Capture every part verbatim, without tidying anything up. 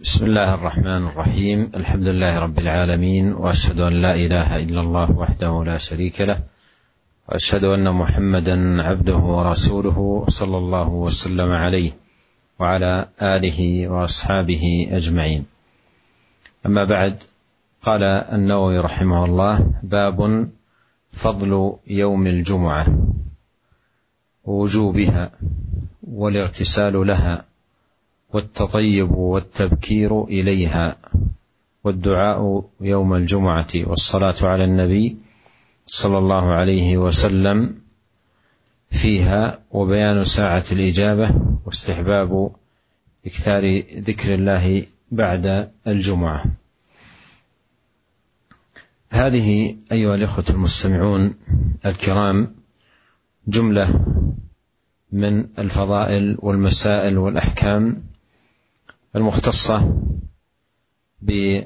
بسم الله الرحمن الرحيم. الحمد لله رب العالمين، وأشهد أن لا إله إلا الله وحده لا شريك له، وأشهد أن محمدا عبده ورسوله صلى الله وسلم عليه وعلى آله وأصحابه أجمعين. أما بعد، قال النووي رحمه الله: باب فضل يوم الجمعة ووجوبها والاغتسال لها والتطيب والتبكير إليها والدعاء يوم الجمعة والصلاة على النبي صلى الله عليه وسلم فيها، وبيان ساعة الإجابة واستحباب إكثار ذكر الله بعد الجمعة. هذه أيها الإخوة المستمعون الكرام جملة من الفضائل والمسائل والأحكام المختصة بهذا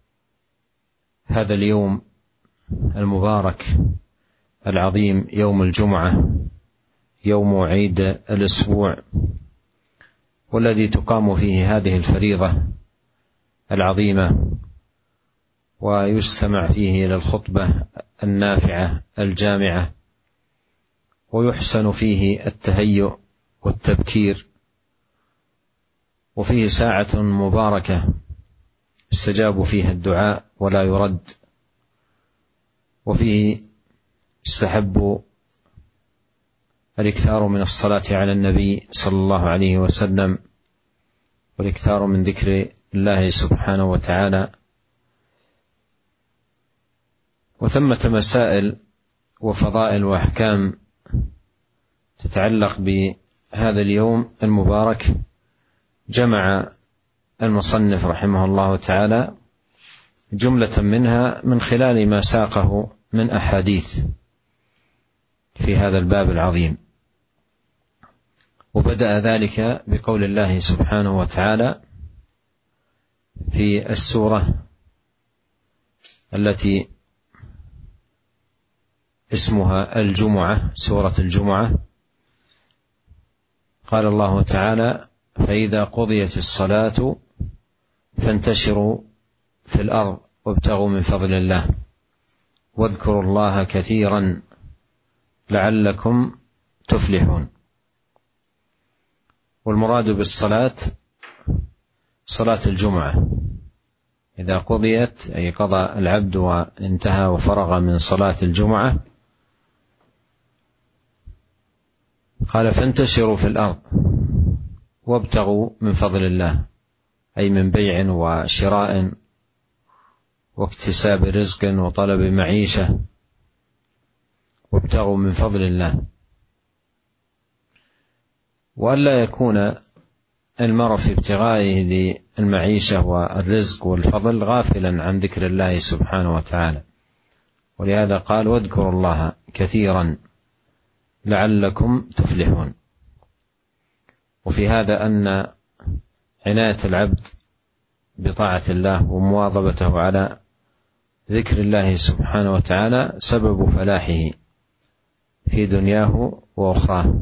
اليوم المبارك العظيم، يوم الجمعة، يوم عيد الأسبوع، والذي تقام فيه هذه الفريضة العظيمة ويستمع فيه إلى الخطبة النافعة الجامعة، ويحسن فيه التهيؤ والتبكير، وفيه ساعة مباركة استجاب فيها الدعاء ولا يرد، وفيه استحب الإكثار من الصلاة على النبي صلى الله عليه وسلم والإكثار من ذكر الله سبحانه وتعالى. وثمة مسائل وفضائل وأحكام تتعلق بهذا اليوم المبارك جمع المصنف رحمه الله تعالى جملة منها من خلال ما ساقه من أحاديث في هذا الباب العظيم. وبدأ ذلك بقول الله سبحانه وتعالى في السورة التي اسمها الجمعة، سورة الجمعة، قال الله تعالى: فإذا قضيت الصلاة فانتشروا في الأرض وابتغوا من فضل الله واذكروا الله كثيرا لعلكم تفلحون. والمراد بالصلاة صلاة الجمعة، إذا قضيت أي قضى العبد وانتهى وفرغ من صلاة الجمعة، قال: فانتشروا في الأرض وابتغوا من فضل الله، أي من بيع وشراء واكتساب رزق وطلب معيشة، وابتغوا من فضل الله. وألا يكون المرء في ابتغائه للمعيشة والرزق والفضل غافلا عن ذكر الله سبحانه وتعالى، ولهذا قال: واذكروا الله كثيرا لعلكم تفلحون. وفي هذا أن عناية العبد بطاعة الله ومواظبته على ذكر الله سبحانه وتعالى سبب فلاحه في دنياه وأخراه.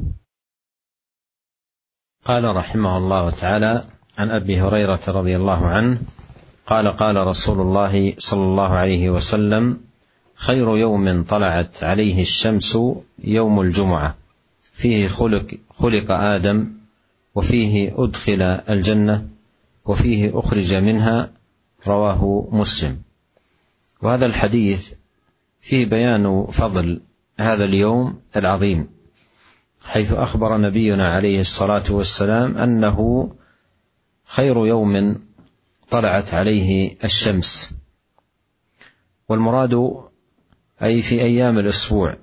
قال رحمه الله تعالى عن أبي هريرة رضي الله عنه قال: قال رسول الله صلى الله عليه وسلم: خير يوم طلعت عليه الشمس يوم الجمعة، فيه خلق, خلق آدم، وفيه أدخل الجنة، وفيه أخرج منها، رواه مسلم. وهذا الحديث فيه بيان فضل هذا اليوم العظيم، حيث أخبر نبينا عليه الصلاة والسلام أنه خير يوم طلعت عليه الشمس، والمراد أي في أيام الأسبوع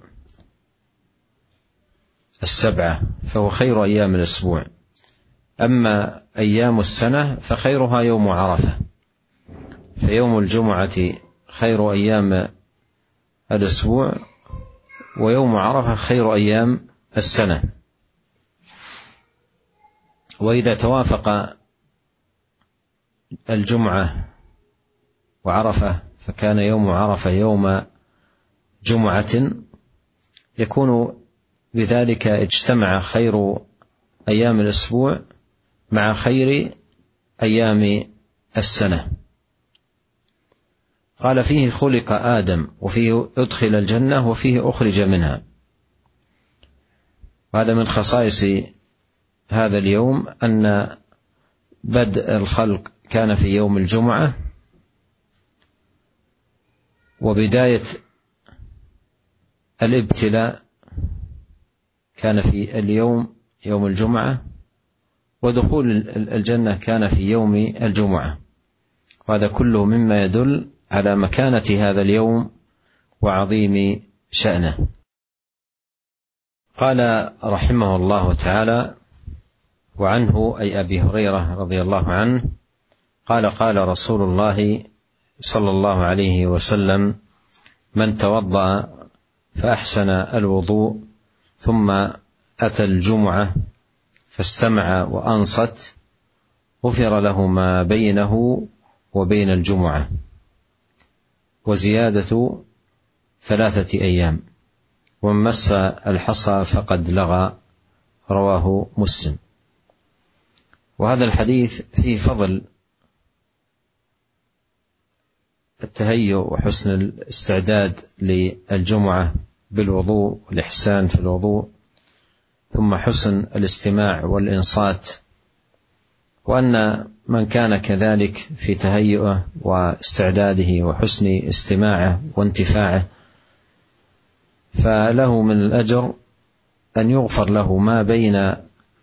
السبعة، فهو خير أيام الأسبوع. أما أيام السنة فخيرها يوم عرفة، فيوم الجمعة خير أيام الأسبوع، ويوم عرفة خير أيام السنة. وإذا توافق الجمعة وعرفة فكان يوم عرفة يوم جمعة، يكون بذلك اجتمع خير أيام الأسبوع مع خير أيام السنة. قال فيه خلق آدم، وفيه أدخل الجنة، وفيه أخرج منها. وهذا من خصائص هذا اليوم أن بدء الخلق كان في يوم الجمعة، وبداية الابتلاء كان في اليوم يوم الجمعة، ودخول الجنة كان في يوم الجمعة. وهذا كله مما يدل على مكانة هذا اليوم وعظيم شأنه. قال رحمه الله تعالى: وعنه أي أبي هريرة رضي الله عنه قال: قال رسول الله صلى الله عليه وسلم: من توضأ فأحسن الوضوء ثم أتى الجمعة فاستمع وأنصت غفر له ما بينه وبين الجمعة، وزيادة ثلاثة أيام، ومن مس الحصى فقد لغى. رواه مسلم. وهذا الحديث فيه فضل التهيؤ وحسن الاستعداد للجمعة بالوضوء والإحسان في الوضوء، ثم حسن الاستماع والإنصات، وأن من كان كذلك في تهيئه واستعداده وحسن استماعه وانتفاعه فله من الأجر أن يغفر له ما بين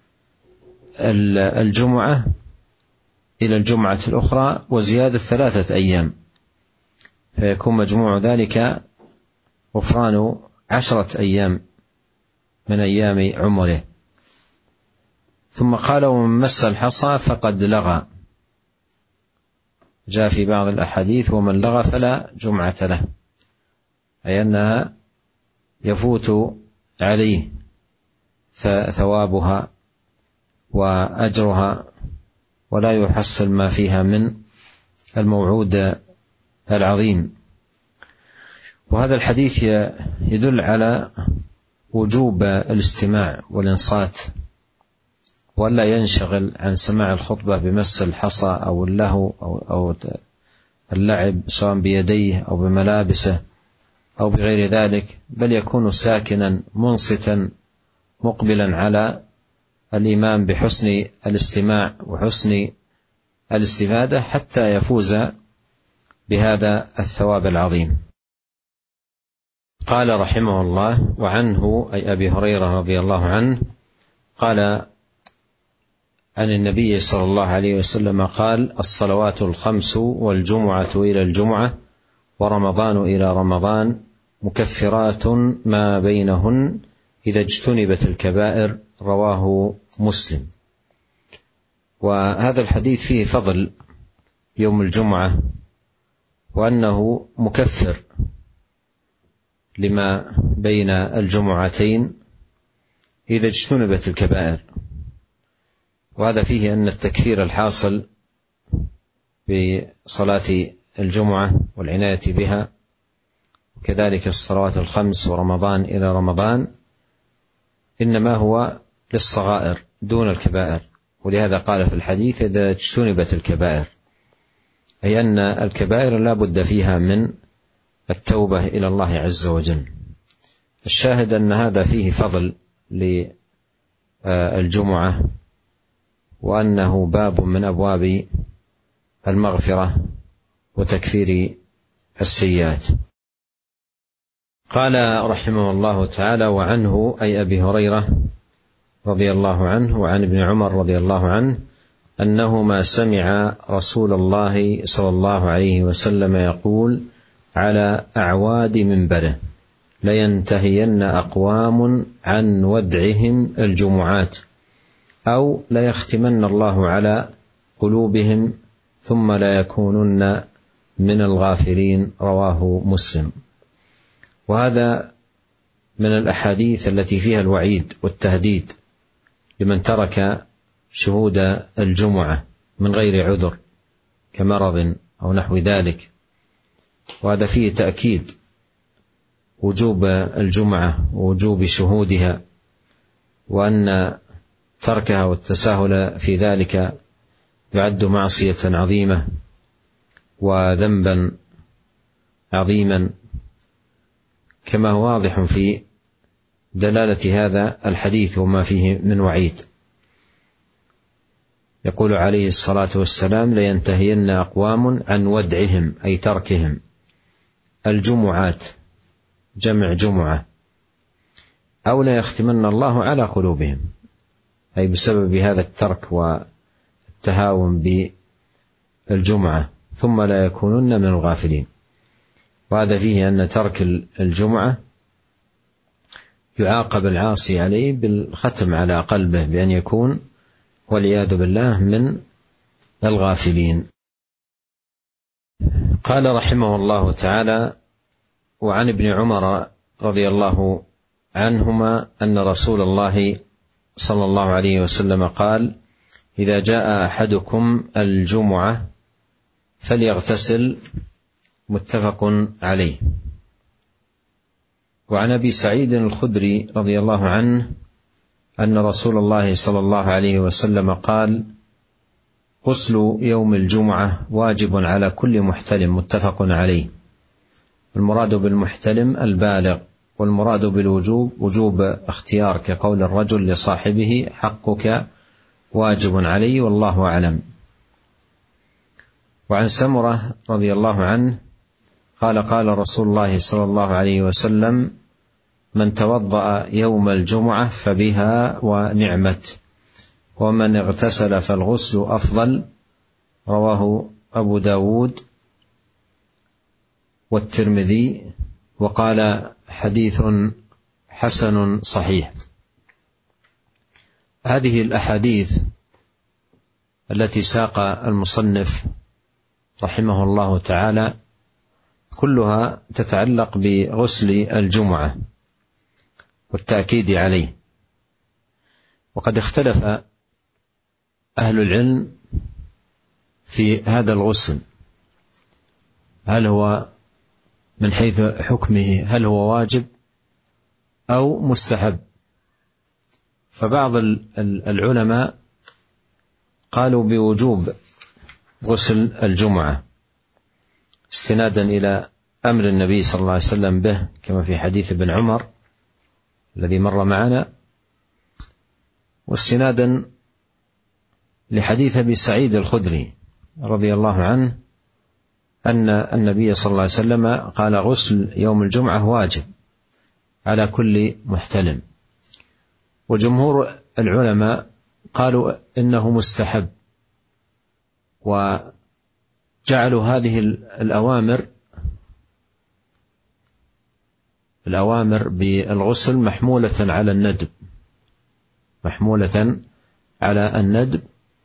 الجمعة إلى الجمعة الأخرى وزيادة ثلاثة أيام، فيكون مجموع ذلك غفران عشرة أيام من أيام عمره. ثم قال: ومن مس الحصى فقد لغى. جاء في بعض الأحاديث: ومن لغى فلا جمعة له، أي أنها يفوت عليه ثوابها وأجرها ولا يحصل ما فيها من الموعود العظيم. وهذا الحديث يدل على وجوب الاستماع والإنصات، ولا ينشغل عن سماع الخطبة بمس الحصى أو اللهو أو اللعب سواء بيديه أو بملابسه أو بغير ذلك، بل يكون ساكنا منصتا مقبلا على الإمام بحسن الاستماع وحسن الاستفادة حتى يفوز بهذا الثواب العظيم. قال رحمه الله: وعنه أي أبي هريرة رضي الله عنه قال عن النبي صلى الله عليه وسلم قال: الصلوات الخمس والجمعة إلى الجمعة ورمضان إلى رمضان مكفرات ما بينهن إذا اجتنبت الكبائر. رواه مسلم. وهذا الحديث فيه فضل يوم الجمعة، وأنه مكفر لما بين الجمعتين إذا اجتنبت الكبائر. وهذا فيه أن التكفير الحاصل بصلاة الجمعة والعناية بها، وكذلك الصلوات الخمس ورمضان إلى رمضان، إنما هو للصغائر دون الكبائر. ولهذا قال في الحديث: إذا اجتنبت الكبائر، أي أن الكبائر لا بد فيها من التوبة إلى الله عز وجل. الشاهد أن هذا فيه فضل للجمعة، وأنه باب من أبواب المغفرة وتكفير السيئات. قال رحمه الله تعالى: وعنه أي أبي هريرة رضي الله عنه وعن ابن عمر رضي الله عنه أنهما سمع رسول الله صلى الله عليه وسلم يقول على أعواد منبره: لينتهين أقوام عن ودعهم الجمعات، أو ليختمن الله على قلوبهم ثم لا يكونن من الغافلين. رواه مسلم. وهذا من الأحاديث التي فيها الوعيد والتهديد لمن ترك شهود الجمعة من غير عذر كمرض أو نحو ذلك. وهذا فيه تأكيد وجوب الجمعة ووجوب شهودها، وأن تركها والتساهل في ذلك يعد معصية عظيمة وذنبا عظيما، كما هو واضح في دلالة هذا الحديث وما فيه من وعيد. يقول عليه الصلاة والسلام: لينتهين أقوام عن ودعهم، أي تركهم الجمعات، جمع جمعة، أو لا يختمن الله على قلوبهم، أي بسبب هذا الترك والتهاون بالجمعة، ثم لا يكونن من الغافلين. وهذا فيه أن ترك الجمعة يعاقب العاصي عليه بالختم على قلبه بأن يكون والعياذ بالله من الغافلين. قال رحمه الله تعالى: وعن ابن عمر رضي الله عنهما أن رسول الله صلى الله عليه وسلم قال: إذا جاء أحدكم الجمعة فليغتسل. متفق عليه. وعن أبي سعيد الخدري رضي الله عنه أن رسول الله صلى الله عليه وسلم قال: غسل يوم الجمعة واجب على كل محتلم. متفق عليه. المراد بالمحتلم البالغ، والمراد بالوجوب وجوب اختيار، كقول الرجل لصاحبه: حقك واجب علي والله أعلم. وعن سمرة رضي الله عنه قال: قال رسول الله صلى الله عليه وسلم: من توضأ يوم الجمعة فبها ونعمت، ومن اغتسل فالغسل أفضل. رواه أبو داود والترمذي، وقال: حديث حسن صحيح. هذه الأحاديث التي ساق المصنف رحمه الله تعالى كلها تتعلق بغسل الجمعة والتأكيد عليه. وقد اختلف أهل العلم في هذا الغسل، هل هو من حيث حكمه هل هو واجب أو مستحب. فبعض العلماء قالوا بوجوب غسل الجمعة استنادا إلى أمر النبي صلى الله عليه وسلم به، كما في حديث ابن عمر الذي مر معنا، واستنادا لحديث أبي سعيد الخدري رضي الله عنه أن النبي صلى الله عليه وسلم قال: غسل يوم الجمعة واجب على كل محتلم. وجمهور العلماء قالوا إنه مستحب، وجعلوا هذه الأوامر الأوامر بالغسل محمولة على الندب محمولة على الندب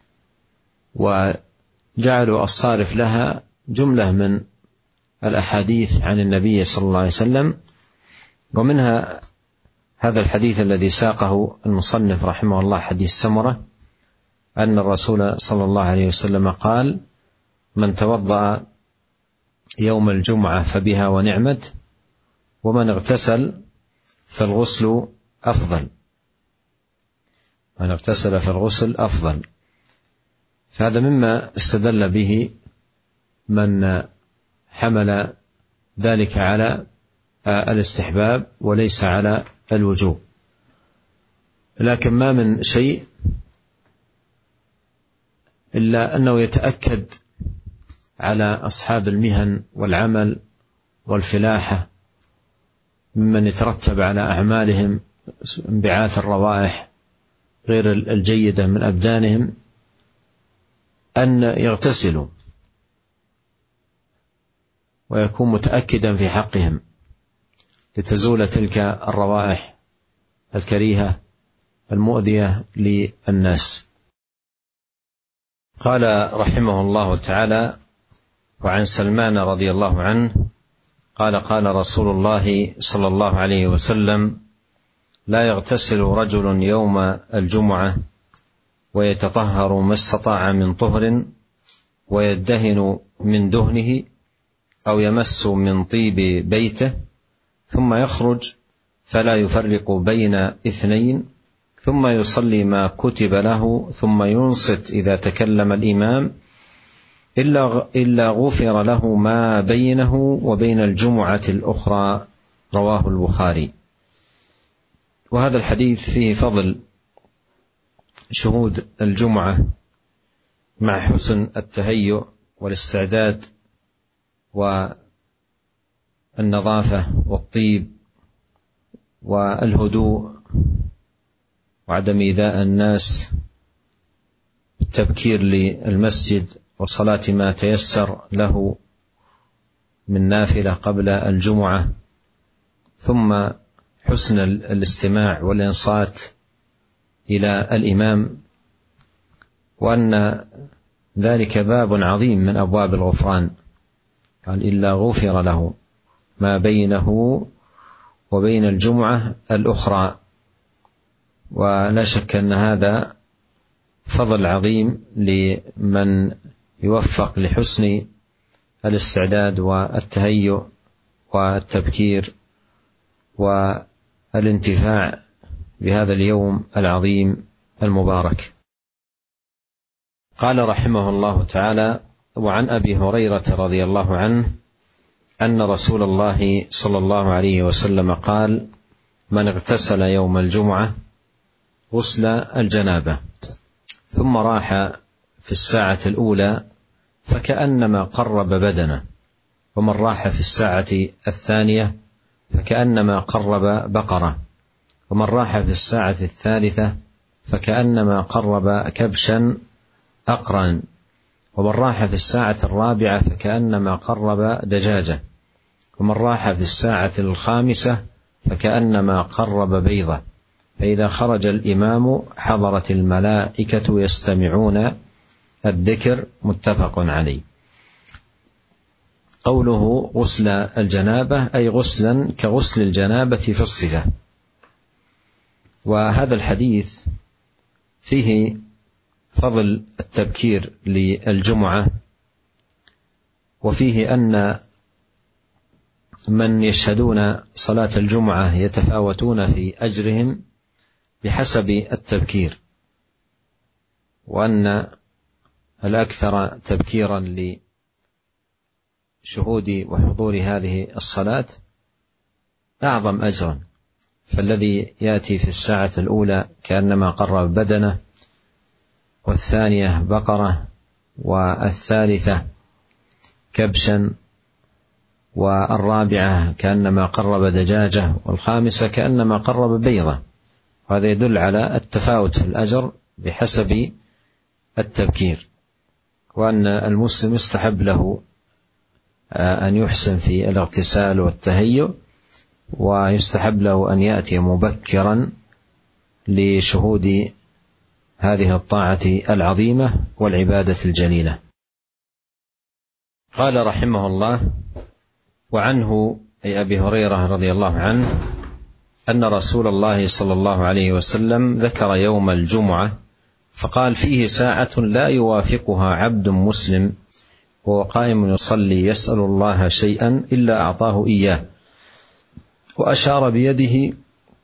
وجعلوا الصارف لها جملة من الأحاديث عن النبي صلى الله عليه وسلم، ومنها هذا الحديث الذي ساقه المصنف رحمه الله، حديث سمرة، أن الرسول صلى الله عليه وسلم قال: من توضأ يوم الجمعة فبها ونعمت، ومن اغتسل فالغسل أفضل. من اغتسل فالغسل أفضل. فهذا مما استدل به من حمل ذلك على الاستحباب وليس على الوجوب. لكن ما من شيء إلا أنه يتأكد على أصحاب المهن والعمل والفلاحة ممن يترتب على أعمالهم انبعاث الروائح غير الجيدة من أبدانهم أن يغتسلوا، ويكون متأكدا في حقهم لتزول تلك الروائح الكريهة المؤذية للناس. قال رحمه الله تعالى: وعن سلمان رضي الله عنه قال: قال رسول الله صلى الله عليه وسلم: لا يغتسل رجل يوم الجمعة ويتطهر ما استطاع من طهر، ويدهن من دهنه، أو يمس من طيب بيته، ثم يخرج فلا يفرق بين اثنين، ثم يصلي ما كتب له ثم ينصت إذا تكلم الإمام إلا غفر له ما بينه وبين الجمعة الأخرى. رواه البخاري. وهذا الحديث فيه فضل شهود الجمعة مع حسن التهيؤ والاستعداد والنظافة والطيب والهدوء وعدم إيذاء الناس، التبكير للمسجد وصلاة ما تيسر له من نافلة قبل الجمعة، ثم حسن الاستماع والإنصات إلى الإمام، وأن ذلك باب عظيم من أبواب الغفران. قال إلا غفر له ما بينه وبين الجمعة الأخرى. ولا شك أن هذا فضل عظيم لمن يوفق لحسن الاستعداد والتهيؤ والتبكير والانتفاع بهذا اليوم العظيم المبارك. قال رحمه الله تعالى: وعن أبي هريرة رضي الله عنه أن رسول الله صلى الله عليه وسلم قال: من اغتسل يوم الجمعة غسل الجنابة ثم راح في الساعة الأولى فكأنما قرب بدنه، ومن راح في الساعة الثانية فكأنما قرب بقرة، ومن راح في الساعة الثالثة فكأنما قرب كبشا أقرا، ومن راح في الساعة الرابعة فكأنما قرب دجاجة، ومن راح في الساعة الخامسة فكأنما قرب بيضة، فإذا خرج الإمام حضرت الملائكة يستمعون الذكر. متفق عليه. قوله غسل الجنابة أي غسلا كغسل الجنابة في الصفة. وهذا الحديث فيه فضل التبكير للجمعة، وفيه أن من يشهدون صلاة الجمعة يتفاوتون في أجرهم بحسب التبكير، وأن الأكثر تبكيرا لشهود وحضور هذه الصلاة أعظم أجرا. فالذي يأتي في الساعة الأولى كأنما قرب بدنه، والثانية بقرة، والثالثة كبشا، والرابعة كأنما قرب دجاجة، والخامسة كأنما قرب بيضة. وهذا يدل على التفاوت في الأجر بحسب التبكير، وأن المسلم يستحب له أن يحسن في الاغتسال والتهيؤ، ويستحب له أن يأتي مبكرا لشهود هذه الطاعة العظيمة والعبادة الجليلة. قال رحمه الله: وعنه أي أبي هريرة رضي الله عنه أن رسول الله صلى الله عليه وسلم ذكر يوم الجمعة فقال: فيه ساعة لا يوافقها عبد مسلم وهو قائم يصلي يسأل الله شيئا إلا أعطاه إياه، وأشار بيده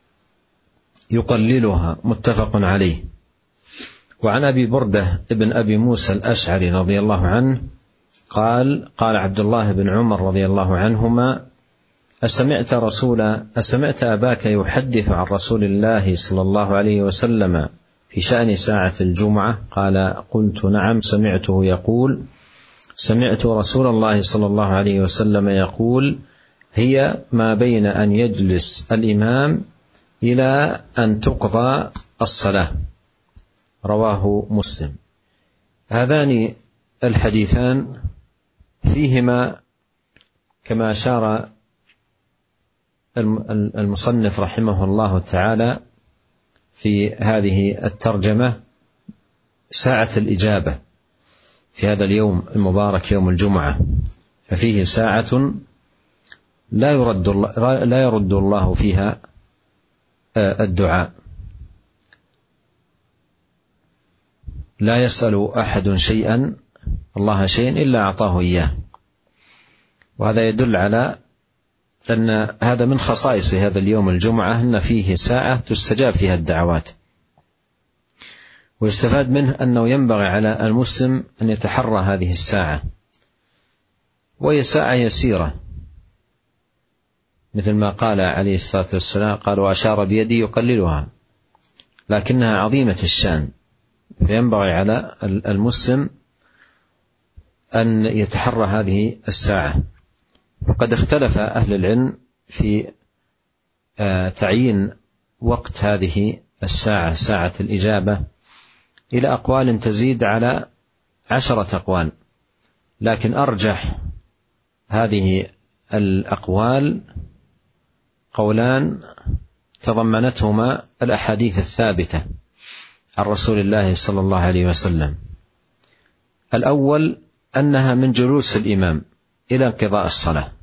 يقللها. متفق عليه. وعن أبي بردة ابن أبي موسى الأشعري رضي الله عنه قال: قال عبد الله بن عمر رضي الله عنهما: أسمعت رسول أسمعت أباك يحدث عن رسول الله صلى الله عليه وسلم في شأن ساعة الجمعة؟ قال: قلت نعم، سمعته يقول: سمعت رسول الله صلى الله عليه وسلم يقول: هي ما بين أن يجلس الإمام إلى أن تقضى الصلاة. رواه مسلم. هذان الحديثان فيهما كما أشار المصنف رحمه الله تعالى في هذه الترجمة ساعة الإجابة في هذا اليوم المبارك يوم الجمعة، ففيه ساعة لا يرد الله, لا يرد الله فيها الدعاء، لا يسأل أحد شيئا الله شيئا إلا أعطاه إياه. وهذا يدل على أن هذا من خصائص هذا اليوم الجمعة، أن فيه ساعة تستجاب فيها الدعوات، ويستفاد منه أنه ينبغي على المسلم أن يتحرى هذه الساعة، وهي ساعة يسيرة، مثل ما قال عليه الصلاة والسلام، قال وأشار بيدي يقللها، لكنها عظيمة الشأن، فينبغي على المسلم أن يتحرى هذه الساعة. وقد اختلف أهل العلم في تعيين وقت هذه الساعة، ساعة الإجابة، إلى أقوال تزيد على عشرة أقوال، لكن أرجح هذه الأقوال قولان تضمنتهما الأحاديث الثابتة عن رسول الله صلى الله عليه وسلم. الأول أنها من جلوس الإمام إلى انقضاء الصلاة،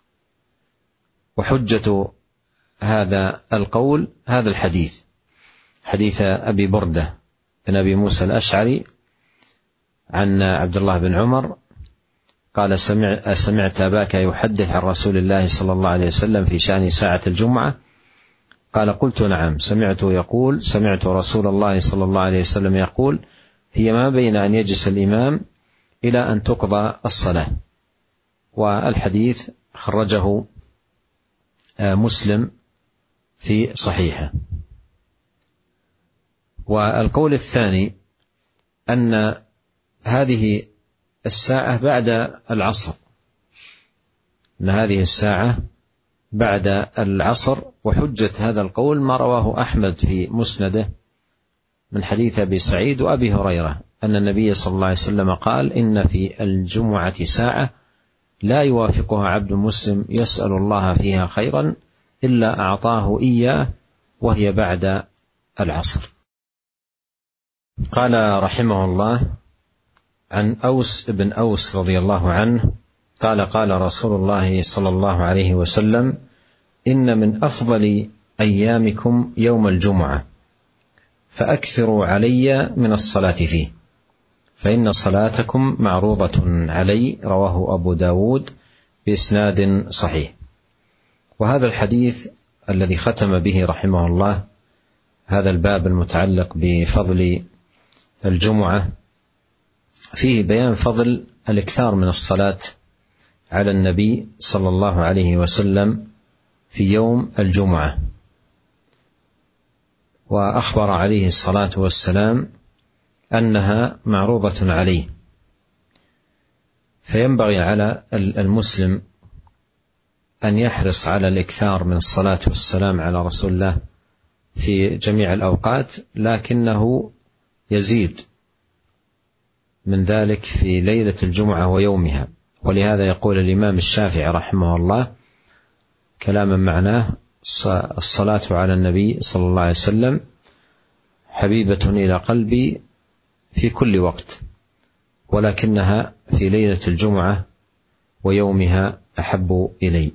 وحجة هذا القول هذا الحديث، حديث أبي بردة بن أبي موسى الأشعري عن عبد الله بن عمر قال سمع سمعت أباك يحدث عن رسول الله صلى الله عليه وسلم في شأن ساعة الجمعة؟ قال قلت نعم، سمعت يقول سمعت رسول الله صلى الله عليه وسلم يقول هي ما بين أن يجلس الإمام إلى أن تقضى الصلاة. والحديث خرجه مسلم في صحيحه. والقول الثاني أن هذه الساعة بعد العصر، أن هذه الساعة بعد العصر، وحجة هذا القول ما رواه أحمد في مسنده من حديث أبي سعيد وأبي هريرة أن النبي صلى الله عليه وسلم قال إن في الجمعة ساعة لا يوافقها عبد مسلم يسأل الله فيها خيرا إلا أعطاه إياه وهي بعد العصر. قال رحمه الله عن أوس بن أوس رضي الله عنه قال قال رسول الله صلى الله عليه وسلم إن من أفضل أيامكم يوم الجمعة فأكثروا علي من الصلاة فيه فإن صلاتكم معروضة علي، رواه أبو داود بإسناد صحيح. وهذا الحديث الذي ختم به رحمه الله هذا الباب المتعلق بفضل الجمعة فيه بيان فضل الإكثار من الصلاة على النبي صلى الله عليه وسلم في يوم الجمعة. وأخبر عليه الصلاة والسلام أنها معروضة عليه، فينبغي على المسلم أن يحرص على الإكثار من الصلاة والسلام على رسول الله في جميع الأوقات، لكنه يزيد من ذلك في ليلة الجمعة ويومها. ولهذا يقول الإمام الشافعي رحمه الله كلاما معناه الصلاة على النبي صلى الله عليه وسلم حبيبة إلى قلبي في كل وقت، ولكنها في ليلة الجمعة ويومها أحب إلي.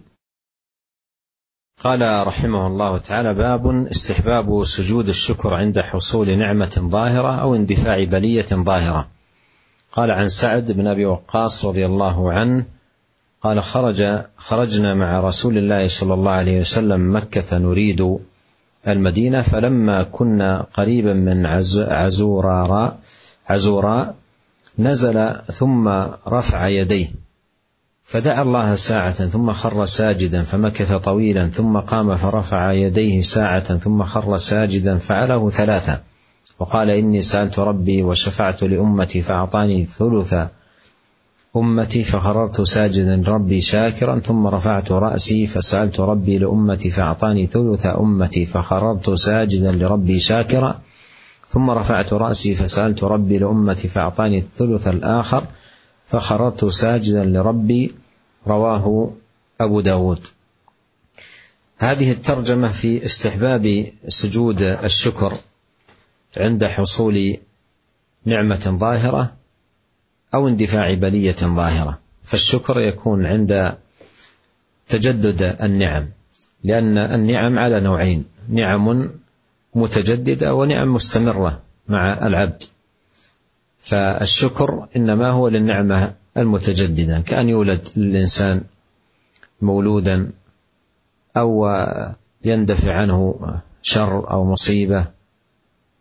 قال رحمه الله تعالى باب استحباب سجود الشكر عند حصول نعمة ظاهرة أو اندفاع بلية ظاهرة. قال عن سعد بن أبي وقاص رضي الله عنه قال خرج خرجنا مع رسول الله صلى الله عليه وسلم مكة نريد المدينة، فلما كنا قريبا من عزوراء عزوراء نزل ثم رفع يديه فدعا الله ساعة ثم خر ساجدا فمكث طويلا ثم قام فرفع يديه ساعة ثم خر ساجدا فعله ثلاثة وقال إني سألت ربي وشفعت لأمتي فأعطاني ثلث أمتي فخررت ساجدا لربي شاكرا ثم رفعت رأسي فسألت ربي لأمتي فأعطاني ثلث أمتي فخررت ساجدا لربي شاكرا ثم رفعت رأسي فسألت ربي لأمتي فأعطاني الثلث الآخر فخررت ساجدا لربي، رواه أبو داود. هذه الترجمة في استحباب سجود الشكر عند حصول نعمة ظاهرة أو اندفاع بلية ظاهرة. فالشكر يكون عند تجدد النعم، لأن النعم على نوعين: نعم متجددة ونعم مستمرة مع العبد. فالشكر إنما هو للنعمة المتجددة، كأن يولد الإنسان مولودا أو يندفع عنه شر أو مصيبة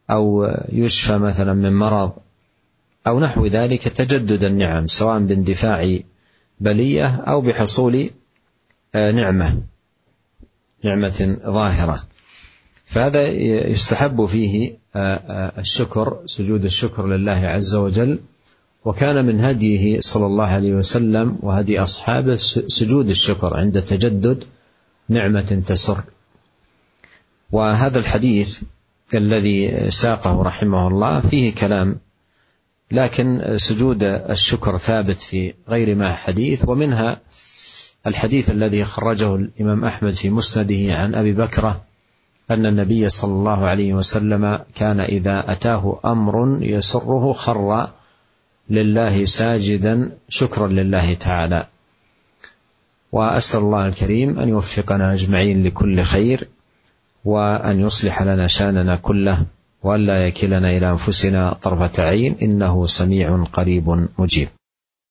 أو يشفى مثلا من مرض أو نحو ذلك، تجدد النعم سواء باندفاع بلية أو بحصول نعمة نعمة ظاهرة. فهذا يستحب فيه الشكر، سجود الشكر لله عز وجل. وكان من هديه صلى الله عليه وسلم وهدي أصحابه سجود الشكر عند تجدد نعمة تسر. وهذا الحديث الذي ساقه رحمه الله فيه كلام، لكن سجود الشكر ثابت في غير ما حديث. ومنها الحديث الذي خرجه الإمام أحمد في مسنده عن أبي بكرة أن النبي صلى الله عليه وسلم كان إذا أتاه أمر يسره خر لله ساجدا شكرا لله تعالى. وأسأل الله الكريم أن يوفقنا أجمعين لكل خير، وأن يصلح لنا شأننا كله، وأن لا يكلنا إلى أنفسنا طرفة عين، إنه سميع قريب مجيب.